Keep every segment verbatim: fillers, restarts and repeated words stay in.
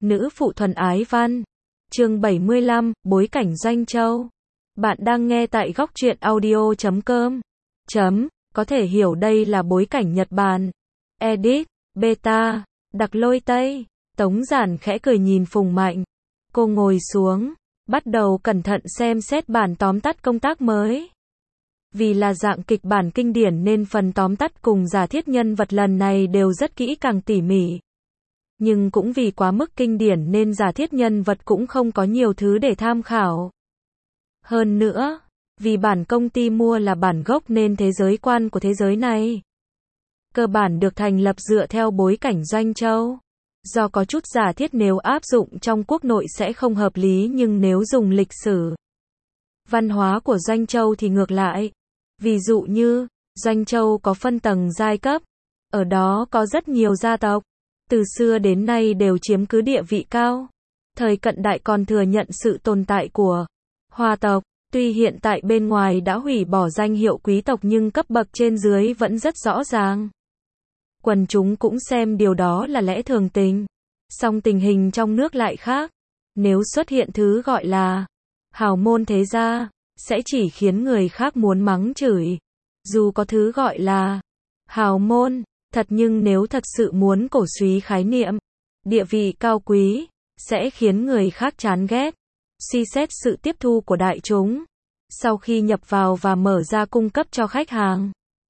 Nữ phụ thuần ái văn. Chương bảy mươi lăm, bối cảnh Doanh Châu. Bạn đang nghe tại góc truyện audio chấm com. Chấm, có thể hiểu đây là bối cảnh Nhật Bản. Edit, beta, đặc lôi Tây. Tống Giản khẽ cười nhìn Phùng Mạnh. Cô ngồi xuống, bắt đầu cẩn thận xem xét bản tóm tắt công tác mới. Vì là dạng kịch bản kinh điển nên phần tóm tắt cùng giả thiết nhân vật lần này đều rất kỹ càng tỉ mỉ. Nhưng cũng vì quá mức kinh điển nên giả thiết nhân vật cũng không có nhiều thứ để tham khảo. Hơn nữa, vì bản công ty mua là bản gốc nên thế giới quan của thế giới này cơ bản được thành lập dựa theo bối cảnh Doanh Châu. Do có chút giả thiết nếu áp dụng trong quốc nội sẽ không hợp lý nhưng nếu dùng lịch sử, văn hóa của Doanh Châu thì ngược lại. Ví dụ như, Doanh Châu có phân tầng giai cấp, ở đó có rất nhiều gia tộc, từ xưa đến nay đều chiếm cứ địa vị cao. Thời cận đại còn thừa nhận sự tồn tại của Hoa tộc, tuy hiện tại bên ngoài đã hủy bỏ danh hiệu quý tộc nhưng cấp bậc trên dưới vẫn rất rõ ràng. Quần chúng cũng xem điều đó là lẽ thường tình. Song tình hình trong nước lại khác. Nếu xuất hiện thứ gọi là hào môn thế gia, sẽ chỉ khiến người khác muốn mắng chửi. Dù có thứ gọi là hào môn, thật nhưng nếu thật sự muốn cổ suý khái niệm địa vị cao quý, sẽ khiến người khác chán ghét. Suy xét sự tiếp thu của đại chúng sau khi nhập vào và mở ra cung cấp cho khách hàng.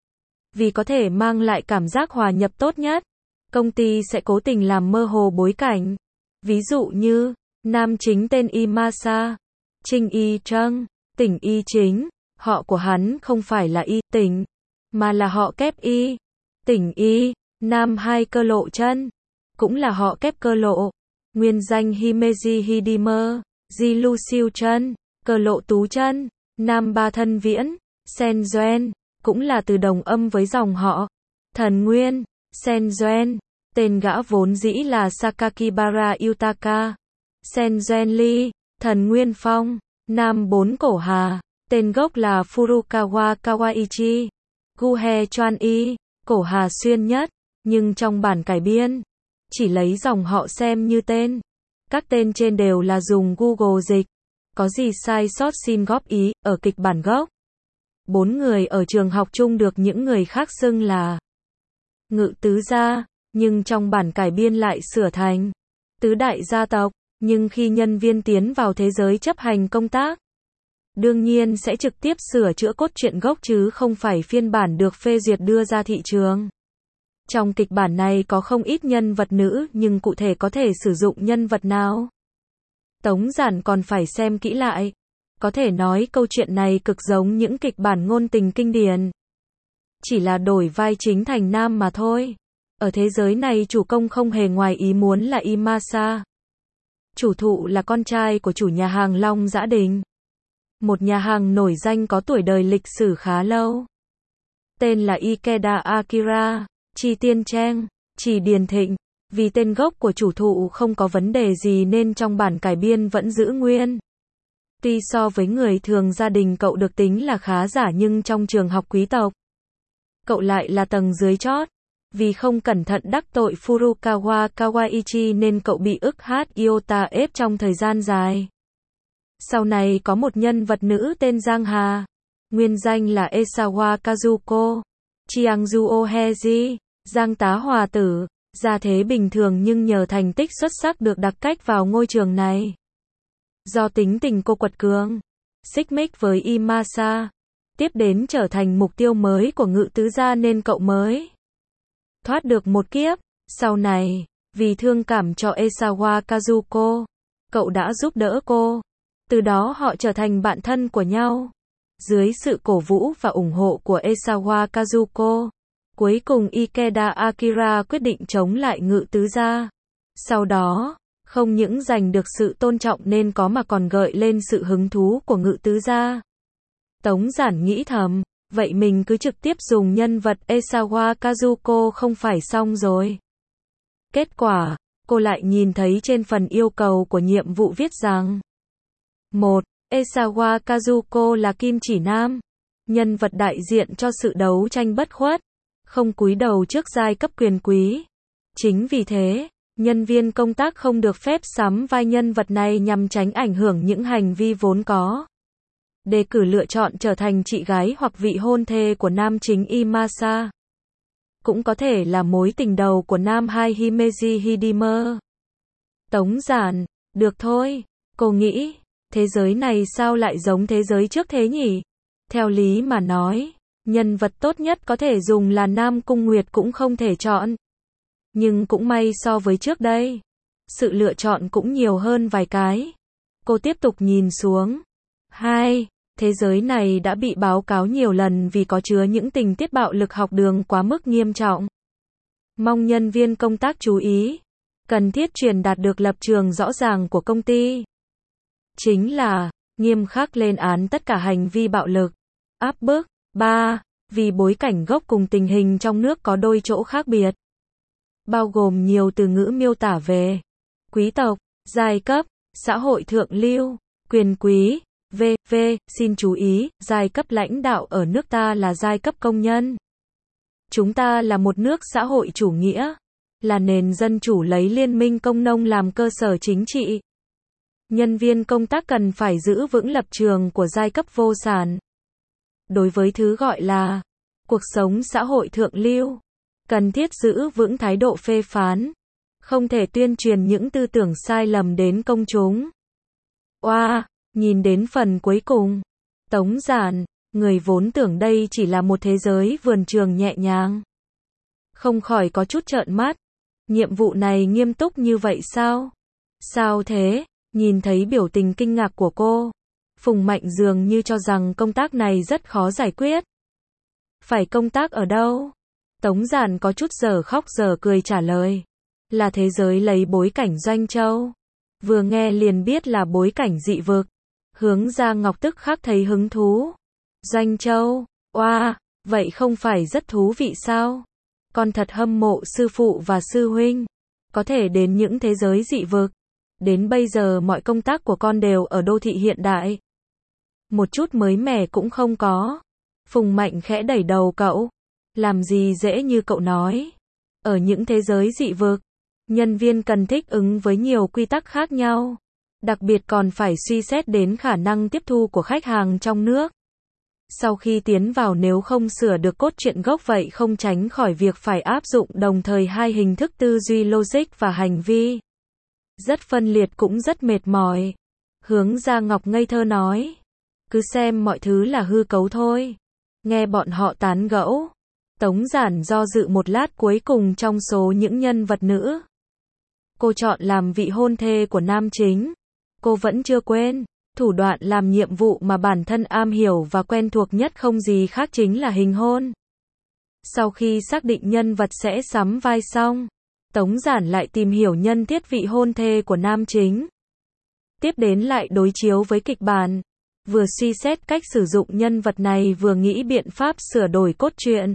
Vì có thể mang lại cảm giác hòa nhập tốt nhất, công ty sẽ cố tình làm mơ hồ bối cảnh. Ví dụ như, nam chính tên Imasa, Trinh Y Trâng, tỉnh Y chính, họ của hắn không phải là Y tỉnh, mà là họ kép Y. Tỉnh Y, nam hai cơ lộ chân, cũng là họ kép cơ lộ. Nguyên danh Himeji Hidime, Di Lu Siêu chân, cơ lộ tú chân, nam ba thân viễn, Sen Doen, cũng là từ đồng âm với dòng họ Thần Nguyên, Sen Doen. Tên gã vốn dĩ là Sakakibara Yutaka, Sen Doen Lee, Thần Nguyên Phong, nam bốn cổ hà. Tên gốc là Furukawa Kawaichi, Guhe Chuan Y, cổ hà xuyên nhất, nhưng trong bản cải biên, chỉ lấy dòng họ xem như tên. Các tên trên đều là dùng Google dịch. Có gì sai sót xin góp ý, ở kịch bản gốc. Bốn người ở trường học chung được những người khác xưng là Ngự tứ gia, nhưng trong bản cải biên lại sửa thành Tứ đại gia tộc, nhưng khi nhân viên tiến vào thế giới chấp hành công tác, đương nhiên sẽ trực tiếp sửa chữa cốt truyện gốc chứ không phải phiên bản được phê duyệt đưa ra thị trường. Trong kịch bản này có không ít nhân vật nữ nhưng cụ thể có thể sử dụng nhân vật nào, Tống Giản còn phải xem kỹ lại. Có thể nói câu chuyện này cực giống những kịch bản ngôn tình kinh điển. Chỉ là đổi vai chính thành nam mà thôi. Ở thế giới này chủ công không hề ngoài ý muốn là Imasa. Chủ thụ là con trai của chủ nhà hàng Long Dã Đình, một nhà hàng nổi danh có tuổi đời lịch sử khá lâu. Tên là Ikeda Akira, Chi Tiên Trang, Chỉ Điền Thịnh. Vì tên gốc của chủ thụ không có vấn đề gì nên trong bản cải biên vẫn giữ nguyên. Tuy so với người thường gia đình cậu được tính là khá giả nhưng trong trường học quý tộc, cậu lại là tầng dưới chót. Vì không cẩn thận đắc tội Furukawa Kawaichi nên cậu bị ức hát Iota ép trong thời gian dài. Sau này có một nhân vật nữ tên Giang Hà, nguyên danh là Esawa Kazuko, Chiangju Oheji, Giang tá hòa tử, gia thế bình thường nhưng nhờ thành tích xuất sắc được đặc cách vào ngôi trường này. Do tính tình cô quật cường, xích mích với Imasa, tiếp đến trở thành mục tiêu mới của Ngự tứ gia nên cậu mới thoát được một kiếp. Sau này, vì thương cảm cho Esawa Kazuko, cậu đã giúp đỡ cô. Từ đó họ trở thành bạn thân của nhau. Dưới sự cổ vũ và ủng hộ của Esawa Kazuko, cuối cùng Ikeda Akira quyết định chống lại Ngự tứ gia. Sau đó, không những giành được sự tôn trọng nên có mà còn gợi lên sự hứng thú của Ngự tứ gia. Tống Giản nghĩ thầm, vậy mình cứ trực tiếp dùng nhân vật Esawa Kazuko không phải xong rồi. Kết quả, cô lại nhìn thấy trên phần yêu cầu của nhiệm vụ viết rằng một. Esawa Kazuko là kim chỉ nam, nhân vật đại diện cho sự đấu tranh bất khuất, không cúi đầu trước giai cấp quyền quý. Chính vì thế, Nhân viên công tác không được phép sắm vai nhân vật này nhằm tránh ảnh hưởng những hành vi vốn có. Đề cử lựa chọn trở thành chị gái hoặc vị hôn thê của nam chính Imasa. Cũng có thể là mối tình đầu của nam hai Himeji Hidemer. Tống Giản, được thôi, cô nghĩ, thế giới này sao lại giống thế giới trước thế nhỉ? Theo lý mà nói, nhân vật tốt nhất có thể dùng là Nam Cung Nguyệt cũng không thể chọn. Nhưng cũng may so với trước đây, sự lựa chọn cũng nhiều hơn vài cái. Cô tiếp tục nhìn xuống. Hai, thế giới này đã bị báo cáo nhiều lần vì có chứa những tình tiết bạo lực học đường quá mức nghiêm trọng. Mong nhân viên công tác chú ý. Cần thiết truyền đạt được lập trường rõ ràng của công ty. Chính là, nghiêm khắc lên án tất cả hành vi bạo lực, áp bức. Ba, vì bối cảnh gốc cùng tình hình trong nước có đôi chỗ khác biệt. Bao gồm nhiều từ ngữ miêu tả về quý tộc, giai cấp, xã hội thượng lưu, quyền quý, vân vân Xin chú ý, giai cấp lãnh đạo ở nước ta là giai cấp công nhân. Chúng ta là một nước xã hội chủ nghĩa, là nền dân chủ lấy liên minh công nông làm cơ sở chính trị. Nhân viên công tác cần phải giữ vững lập trường của giai cấp vô sản. Đối với thứ gọi là cuộc sống xã hội thượng lưu, cần thiết giữ vững thái độ phê phán, không thể tuyên truyền những tư tưởng sai lầm đến công chúng. Oa, wow, nhìn đến phần cuối cùng, Tống Giản, người vốn tưởng đây chỉ là một thế giới vườn trường nhẹ nhàng, không khỏi có chút trợn mắt. Nhiệm vụ này nghiêm túc như vậy sao? Sao thế? Nhìn thấy biểu tình kinh ngạc của cô, Phùng Mạnh dường như cho rằng công tác này rất khó giải quyết. Phải công tác ở đâu? Tống Giản có chút giờ khóc giờ cười trả lời. Là thế giới lấy bối cảnh Doanh Châu. Vừa nghe liền biết là bối cảnh dị vực. Hướng Gia Ngọc tức khắc thấy hứng thú. Doanh Châu, oa, wow, vậy không phải rất thú vị sao? Con thật hâm mộ sư phụ và sư huynh. Có thể đến những thế giới dị vực. Đến bây giờ mọi công tác của con đều ở đô thị hiện đại. Một chút mới mẻ cũng không có. Phùng Mạnh khẽ đẩy đầu cậu. Làm gì dễ như cậu nói. Ở những thế giới dị vực, nhân viên cần thích ứng với nhiều quy tắc khác nhau. Đặc biệt còn phải suy xét đến khả năng tiếp thu của khách hàng trong nước. Sau khi tiến vào nếu không sửa được cốt truyện gốc vậy không tránh khỏi việc phải áp dụng đồng thời hai hình thức tư duy logic và hành vi. Rất phân liệt cũng rất mệt mỏi. Hướng Gia Ngọc ngây thơ nói. Cứ xem mọi thứ là hư cấu thôi. Nghe bọn họ tán gẫu. Tống Giản do dự một lát cuối cùng trong số những nhân vật nữ. Cô chọn làm vị hôn thê của nam chính. Cô vẫn chưa quên. Thủ đoạn làm nhiệm vụ mà bản thân am hiểu và quen thuộc nhất không gì khác chính là hình hôn. Sau khi xác định nhân vật sẽ sắm vai xong, Tống Giản lại tìm hiểu nhân thiết vị hôn thê của nam chính. Tiếp đến lại đối chiếu với kịch bản. Vừa suy xét cách sử dụng nhân vật này vừa nghĩ biện pháp sửa đổi cốt truyện.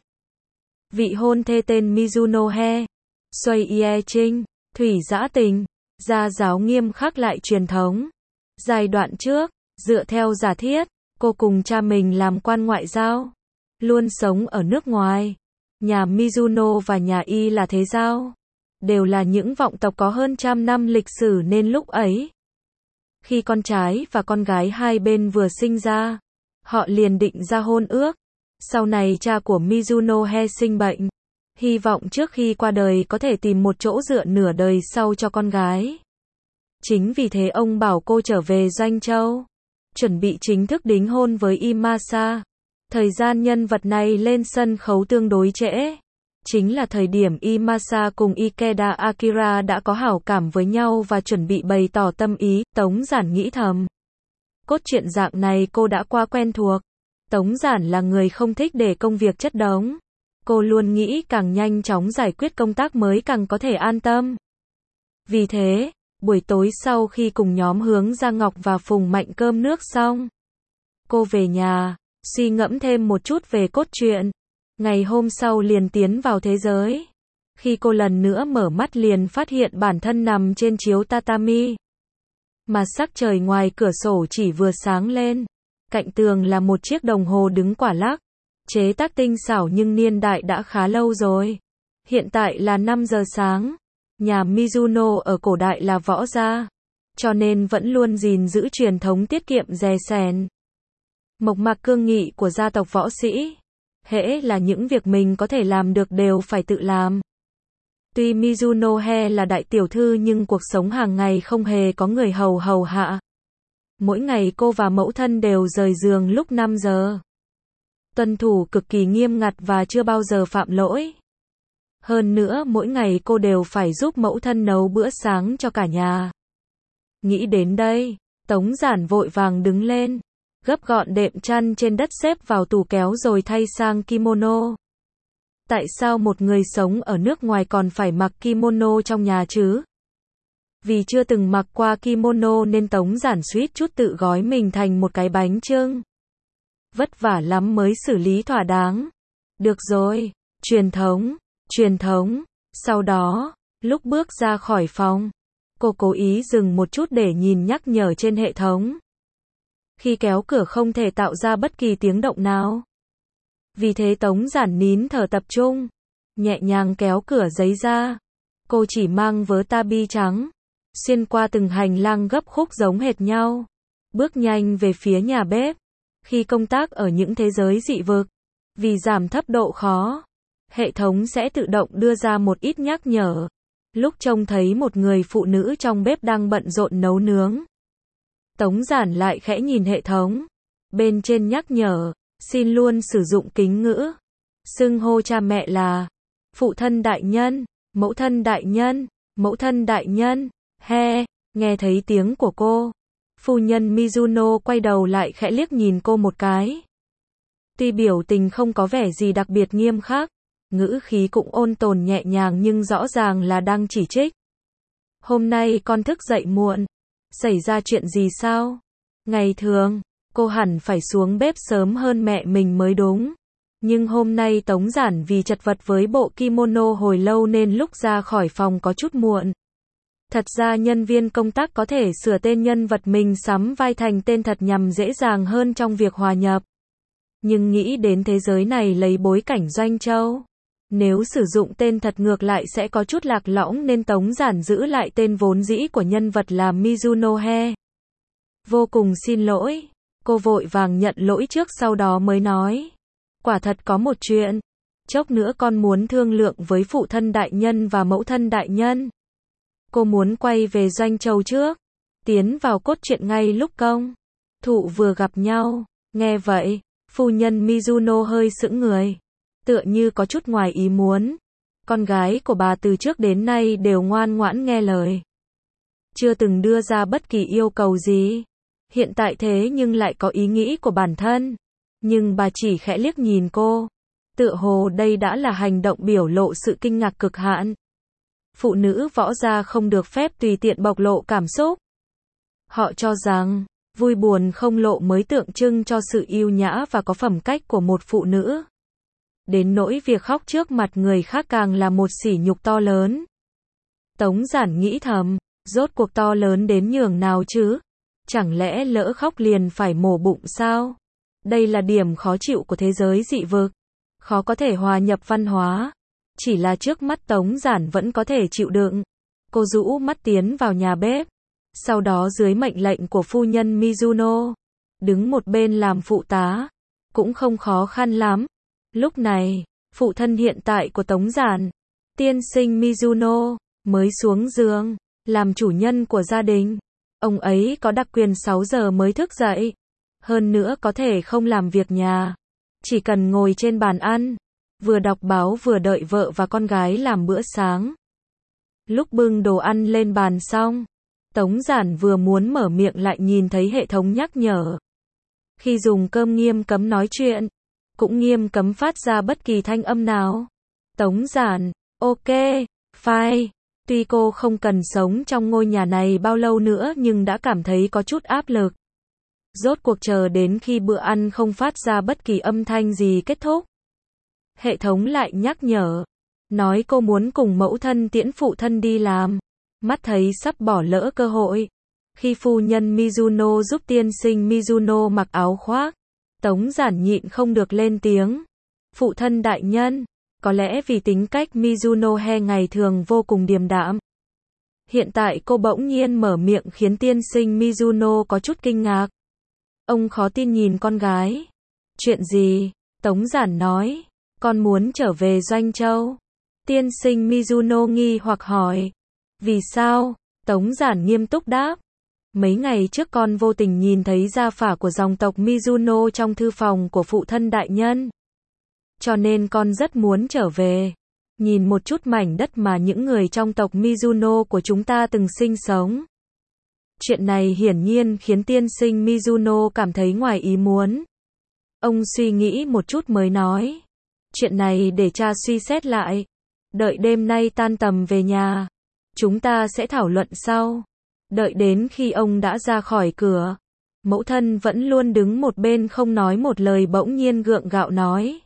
Vị hôn thê tên Mizuno He, Xuây Ye Trinh, thủy dã tình, gia giáo nghiêm khắc lại truyền thống. Giai đoạn trước, dựa theo giả thiết, cô cùng cha mình làm quan ngoại giao, luôn sống ở nước ngoài. Nhà Mizuno và nhà Y là thế giao, đều là những vọng tộc có hơn trăm năm lịch sử nên lúc ấy, khi con trai và con gái hai bên vừa sinh ra, họ liền định ra hôn ước. Sau này cha của Mizuno He sinh bệnh, hy vọng trước khi qua đời có thể tìm một chỗ dựa nửa đời sau cho con gái. Chính vì thế ông bảo cô trở về Doanh Châu, chuẩn bị chính thức đính hôn với Imasa. Thời gian nhân vật này lên sân khấu tương đối trễ. Chính là thời điểm Imasa cùng Ikeda Akira đã có hảo cảm với nhau và chuẩn bị bày tỏ tâm ý. Tống Giản nghĩ thầm. Cốt truyện dạng này cô đã qua quen thuộc. Tống Giản là người không thích để công việc chất đống. Cô luôn nghĩ càng nhanh chóng giải quyết công tác mới càng có thể an tâm. Vì thế, buổi tối sau khi cùng nhóm Hướng Gia Ngọc và Phùng Mạnh cơm nước xong, cô về nhà, suy ngẫm thêm một chút về cốt truyện. Ngày hôm sau liền tiến vào thế giới. Khi cô lần nữa mở mắt liền phát hiện bản thân nằm trên chiếu tatami. Mà sắc trời ngoài cửa sổ chỉ vừa sáng lên. Cạnh tường là một chiếc đồng hồ đứng quả lắc. Chế tác tinh xảo nhưng niên đại đã khá lâu rồi. Hiện tại là năm giờ sáng. Nhà Mizuno ở cổ đại là võ gia, cho nên vẫn luôn gìn giữ truyền thống tiết kiệm rè rèn. Mộc mạc cương nghị của gia tộc võ sĩ. Hễ là những việc mình có thể làm được đều phải tự làm. Tuy Mizuno He là đại tiểu thư nhưng cuộc sống hàng ngày không hề có người hầu hầu hạ. Mỗi ngày cô và mẫu thân đều rời giường lúc năm giờ. Tuân thủ cực kỳ nghiêm ngặt và chưa bao giờ phạm lỗi. Hơn nữa mỗi ngày cô đều phải giúp mẫu thân nấu bữa sáng cho cả nhà. Nghĩ đến đây, Tống Giản vội vàng đứng lên, gấp gọn đệm chăn trên đất xếp vào tủ kéo rồi thay sang kimono. Tại sao một người sống ở nước ngoài còn phải mặc kimono trong nhà chứ? Vì chưa từng mặc qua kimono nên Tống Giản suýt chút tự gói mình thành một cái bánh chưng. Vất vả lắm mới xử lý thỏa đáng. Được rồi, truyền thống, truyền thống. Sau đó, lúc bước ra khỏi phòng, cô cố ý dừng một chút để nhìn nhắc nhở trên hệ thống. Khi kéo cửa không thể tạo ra bất kỳ tiếng động nào. Vì thế Tống Giản nín thở tập trung, nhẹ nhàng kéo cửa giấy ra. Cô chỉ mang vớ tabi trắng, xuyên qua từng hành lang gấp khúc giống hệt nhau, bước nhanh về phía nhà bếp. Khi công tác ở những thế giới dị vực, vì giảm thấp độ khó, hệ thống sẽ tự động đưa ra một ít nhắc nhở. Lúc trông thấy một người phụ nữ trong bếp đang bận rộn nấu nướng, Tống Giản lại khẽ nhìn hệ thống. Bên trên nhắc nhở, xin luôn sử dụng kính ngữ. Xưng hô cha mẹ là phụ thân đại nhân, mẫu thân đại nhân, mẫu thân đại nhân. He, nghe thấy tiếng của cô, phu nhân Mizuno quay đầu lại khẽ liếc nhìn cô một cái. Tuy biểu tình không có vẻ gì đặc biệt nghiêm khắc, ngữ khí cũng ôn tồn nhẹ nhàng nhưng rõ ràng là đang chỉ trích. Hôm nay con thức dậy muộn. Xảy ra chuyện gì sao? Ngày thường, cô hẳn phải xuống bếp sớm hơn mẹ mình mới đúng. Nhưng hôm nay Tống Giản vì chật vật với bộ kimono hồi lâu nên lúc ra khỏi phòng có chút muộn. Thật ra nhân viên công tác có thể sửa tên nhân vật mình sắm vai thành tên thật nhằm dễ dàng hơn trong việc hòa nhập. Nhưng nghĩ đến thế giới này lấy bối cảnh Doanh Châu, nếu sử dụng tên thật ngược lại sẽ có chút lạc lõng nên Tống Giản giữ lại tên vốn dĩ của nhân vật là Mizuno He. Vô cùng xin lỗi. Cô vội vàng nhận lỗi trước sau đó mới nói. Quả thật có một chuyện. Chốc nữa con muốn thương lượng với phụ thân đại nhân và mẫu thân đại nhân. Cô muốn quay về Doanh Châu trước. Tiến vào cốt truyện ngay lúc công thụ vừa gặp nhau. Nghe vậy, phu nhân Mizuno hơi sững người. Tựa như có chút ngoài ý muốn. Con gái của bà từ trước đến nay đều ngoan ngoãn nghe lời. Chưa từng đưa ra bất kỳ yêu cầu gì. Hiện tại thế nhưng lại có ý nghĩ của bản thân. Nhưng bà chỉ khẽ liếc nhìn cô. Tựa hồ đây đã là hành động biểu lộ sự kinh ngạc cực hạn. Phụ nữ võ gia không được phép tùy tiện bộc lộ cảm xúc. Họ cho rằng, vui buồn không lộ mới tượng trưng cho sự yêu nhã và có phẩm cách của một phụ nữ. Đến nỗi việc khóc trước mặt người khác càng là một sỉ nhục to lớn. Tống Giản nghĩ thầm, rốt cuộc to lớn đến nhường nào chứ? Chẳng lẽ lỡ khóc liền phải mổ bụng sao? Đây là điểm khó chịu của thế giới dị vực. Khó có thể hòa nhập văn hóa. Chỉ là trước mắt Tống Giản vẫn có thể chịu đựng. Cô rũ mắt tiến vào nhà bếp. Sau đó dưới mệnh lệnh của phu nhân Mizuno, đứng một bên làm phụ tá. Cũng không khó khăn lắm. Lúc này, phụ thân hiện tại của Tống Giản, tiên sinh Mizuno, mới xuống giường, làm chủ nhân của gia đình. Ông ấy có đặc quyền sáu giờ mới thức dậy. Hơn nữa có thể không làm việc nhà. Chỉ cần ngồi trên bàn ăn, vừa đọc báo vừa đợi vợ và con gái làm bữa sáng. Lúc bưng đồ ăn lên bàn xong, Tống Giản vừa muốn mở miệng lại nhìn thấy hệ thống nhắc nhở. Khi dùng cơm nghiêm cấm nói chuyện, cũng nghiêm cấm phát ra bất kỳ thanh âm nào. Tống Giản, ok, fine. Tuy cô không cần sống trong ngôi nhà này bao lâu nữa nhưng đã cảm thấy có chút áp lực. Rốt cuộc chờ đến khi bữa ăn không phát ra bất kỳ âm thanh gì kết thúc. Hệ thống lại nhắc nhở, nói cô muốn cùng mẫu thân tiễn phụ thân đi làm. Mắt thấy sắp bỏ lỡ cơ hội. Khi phu nhân Mizuno giúp tiên sinh Mizuno mặc áo khoác, Tống Giản nhịn không được lên tiếng. Phụ thân đại nhân, có lẽ vì tính cách Mizuno He ngày thường vô cùng điềm đạm, Hiện tại cô bỗng nhiên mở miệng khiến tiên sinh Mizuno có chút kinh ngạc. Ông khó tin nhìn con gái. Chuyện gì? Tống Giản nói. Con muốn trở về Doanh Châu. Tiên sinh Mizuno nghi hoặc hỏi. Vì sao? Tống Giản nghiêm túc đáp. Mấy ngày trước con vô tình nhìn thấy gia phả của dòng tộc Mizuno trong thư phòng của phụ thân đại nhân. Cho nên con rất muốn trở về. Nhìn một chút mảnh đất mà những người trong tộc Mizuno của chúng ta từng sinh sống. Chuyện này hiển nhiên khiến tiên sinh Mizuno cảm thấy ngoài ý muốn. Ông suy nghĩ một chút mới nói. Chuyện này để cha suy xét lại. Đợi đêm nay tan tầm về nhà. Chúng ta sẽ thảo luận sau. Đợi đến khi ông đã ra khỏi cửa. Mẫu thân vẫn luôn đứng một bên không nói một lời bỗng nhiên gượng gạo nói.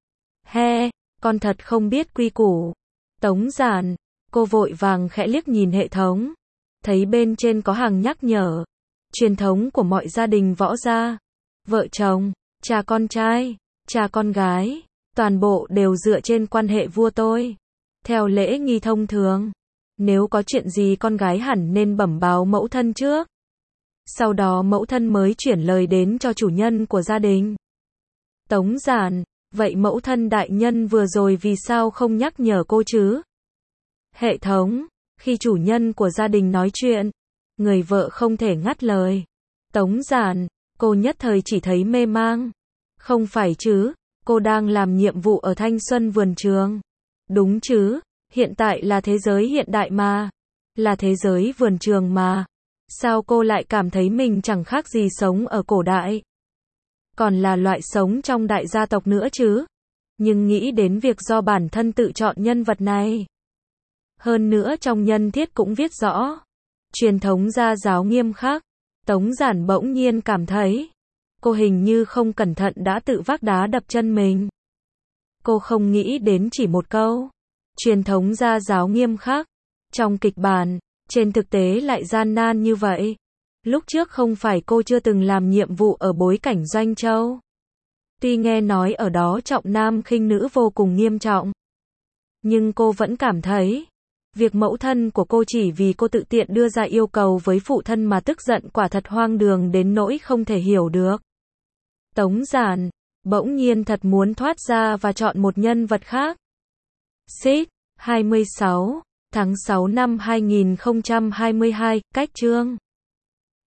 He, con thật không biết quy củ. Tống Giản, cô vội vàng khẽ liếc nhìn hệ thống. Thấy bên trên có hàng nhắc nhở. Truyền thống của mọi gia đình võ gia. Vợ chồng, cha con trai, cha con gái. Toàn bộ đều dựa trên quan hệ vua tôi. Theo lễ nghi thông thường. Nếu có chuyện gì con gái hẳn nên bẩm báo mẫu thân trước. Sau đó mẫu thân mới chuyển lời đến cho chủ nhân của gia đình. Tống Giản, vậy mẫu thân đại nhân vừa rồi vì sao không nhắc nhở cô chứ? Hệ thống, khi chủ nhân của gia đình nói chuyện, người vợ không thể ngắt lời. Tống Giản, cô nhất thời chỉ thấy mê mang. Không phải chứ, cô đang làm nhiệm vụ ở Thanh Xuân vườn trường. Đúng chứ, hiện tại là thế giới hiện đại mà. Là thế giới vườn trường mà. Sao cô lại cảm thấy mình chẳng khác gì sống ở cổ đại? Còn là loại sống trong đại gia tộc nữa chứ? Nhưng nghĩ đến việc do bản thân tự chọn nhân vật này. Hơn nữa trong nhân thiết cũng viết rõ. Truyền thống gia giáo nghiêm khắc. Tống Giản bỗng nhiên cảm thấy. Cô hình như không cẩn thận đã tự vác đá đập chân mình. Cô không nghĩ đến chỉ một câu. Truyền thống gia giáo nghiêm khắc. Trong kịch bản, trên thực tế lại gian nan như vậy. Lúc trước không phải cô chưa từng làm nhiệm vụ ở bối cảnh Doanh Châu. Tuy nghe nói ở đó trọng nam khinh nữ vô cùng nghiêm trọng. Nhưng cô vẫn cảm thấy. Việc mẫu thân của cô chỉ vì cô tự tiện đưa ra yêu cầu với phụ thân mà tức giận quả thật hoang đường đến nỗi không thể hiểu được. Tống Giản, bỗng nhiên thật muốn thoát ra và chọn một nhân vật khác. Xích, hai mươi sáu, tháng sáu năm hai nghìn không trăm hai mươi hai, cách chương.